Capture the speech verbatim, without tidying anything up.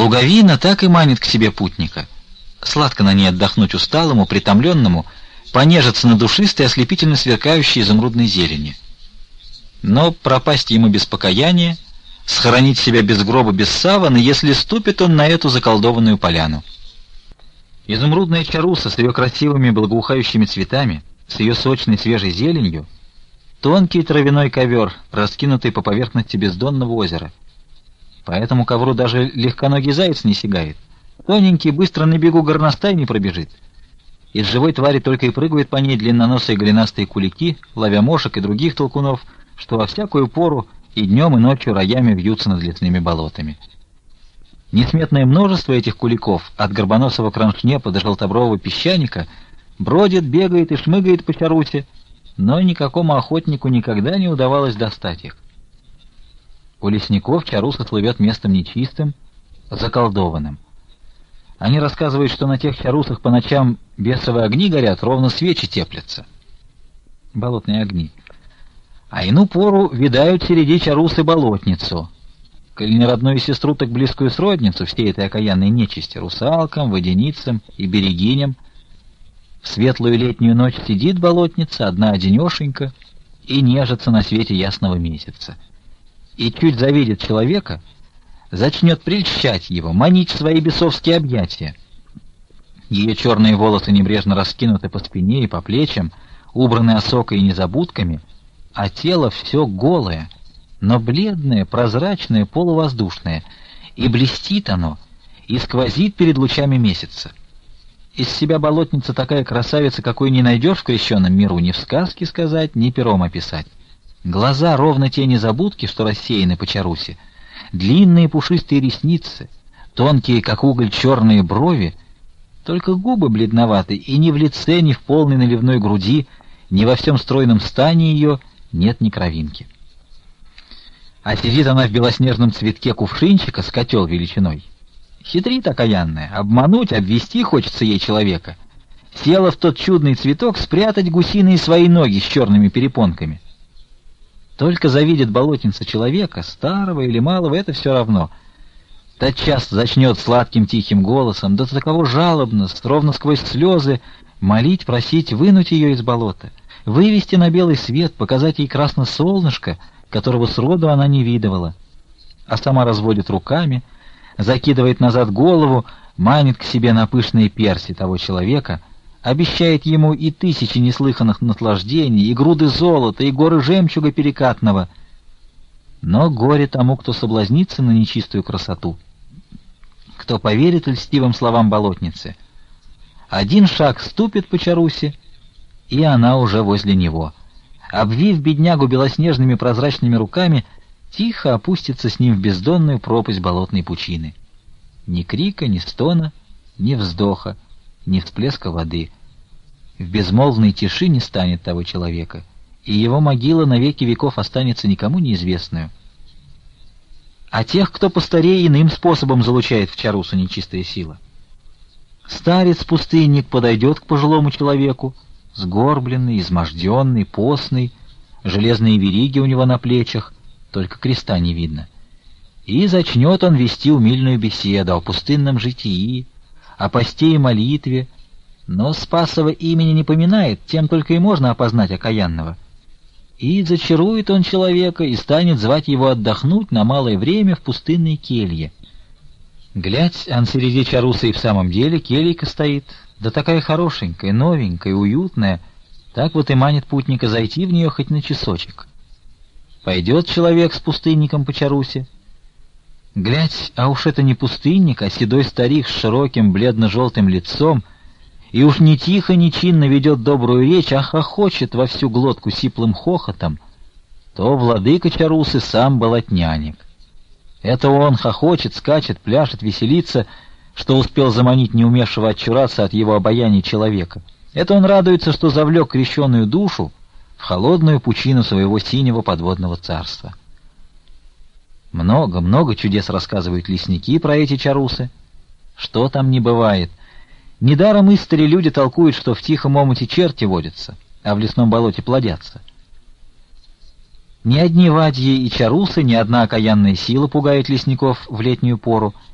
Луговина так и манит к себе путника. Сладко на ней отдохнуть усталому, притомленному, понежиться на душистой, ослепительно сверкающей изумрудной зелени. Но пропасть ему без покаяния, схоронить себя без гроба, без савана, если ступит он на эту заколдованную поляну. Изумрудная чаруса с ее красивыми благоухающими цветами, с ее сочной свежей зеленью, тонкий травяной ковер, раскинутый по поверхности бездонного озера. По этому ковру даже легконогий заяц не сигает, тоненький быстро на бегу горностай не пробежит. Из живой твари только и прыгают по ней длинноносые голенастые кулики, ловя мошек и других толкунов, что во всякую пору и днем, и ночью роями вьются над лесными болотами. Несметное множество этих куликов, от горбоносого кроншнепа до желтобрового песчаника, бродит, бегает и шмыгает по чарусе, но никакому охотнику никогда не удавалось достать их. У лесников чаруса слывет местом нечистым, заколдованным. Они рассказывают, что на тех чарусах по ночам бесовые огни горят, ровно свечи теплятся. Болотные огни. А ину пору видают среди чарусы болотницу. Коль не родную сестру, так близкую сродницу всей этой окаянной нечисти, русалкам, водяницам и берегиням. В светлую летнюю ночь сидит болотница, одна одинешенька, и нежится на свете ясного месяца. И чуть завидит человека, зачнет прельщать его, манить в свои бесовские объятия. Ее черные волосы небрежно раскинуты по спине и по плечам, убраны осокой и незабудками, а тело все голое, но бледное, прозрачное, полувоздушное, и блестит оно, и сквозит перед лучами месяца. Из себя болотница такая красавица, какой не найдешь в крещенном миру ни в сказке сказать, ни пером описать. Глаза ровно те незабудки, что рассеяны по чарусе, длинные пушистые ресницы, тонкие, как уголь, черные брови, только губы бледноваты, и ни в лице, ни в полной наливной груди, ни во всем стройном стане ее нет ни кровинки. А сидит она в белоснежном цветке кувшинчика с котел величиной. Хитрит окаянная, обмануть, обвести хочется ей человека. Села в тот чудный цветок спрятать гусиные свои ноги с черными перепонками. Только завидит болотница человека, старого или малого, это все равно. Тотчас зачнет сладким тихим голосом, да таково жалобно, ровно сквозь слезы, молить, просить вынуть ее из болота, вывести на белый свет, показать ей красно солнышко, которого сроду она не видывала. А сама разводит руками, закидывает назад голову, манит к себе на пышные перси того человека, обещает ему и тысячи неслыханных наслаждений, и груды золота, и горы жемчуга перекатного. Но горе тому, кто соблазнится на нечистую красоту, кто поверит льстивым словам болотницы. Один шаг ступит по чарусе, и она уже возле него. Обвив беднягу белоснежными прозрачными руками, тихо опустится с ним в бездонную пропасть болотной пучины. Ни крика, ни стона, ни вздоха, ни всплеска воды. В безмолвной тиши не станет того человека, и его могила на веки веков останется никому неизвестную. А тех, кто постарее, иным способом залучает в чарусу нечистая сила. Старец-пустынник подойдет к пожилому человеку, сгорбленный, изможденный, постный, железные вериги у него на плечах, только креста не видно. И зачнет он вести умильную беседу о пустынном житии, о посте и молитве, но Спасова имени не поминает, тем только и можно опознать окаянного. И зачарует он человека и станет звать его отдохнуть на малое время в пустынной келье. Глядь, ан среди чарусы и в самом деле кельйка стоит, да такая хорошенькая, новенькая, уютная, так вот и манит путника зайти в нее хоть на часочек. Пойдет человек с пустынником по чарусе. Глядь, а уж это не пустынник, а седой старик с широким бледно-желтым лицом, и уж не тихо, не чинно ведет добрую речь, а хохочет во всю глотку сиплым хохотом, то владыка чарусы сам болотняник. Это он хохочет, скачет, пляшет, веселится, что успел заманить неумевшего отчураться от его обаяния человека. Это он радуется, что завлек крещеную душу в холодную пучину своего синего подводного царства. Много, много чудес рассказывают лесники про эти чарусы. Что там не бывает. Недаром истори люди толкуют, что в тихом омуте черти водятся, а в лесном болоте плодятся. Ни одни вадьи и чарусы, ни одна окаянная сила пугает лесников в летнюю пору,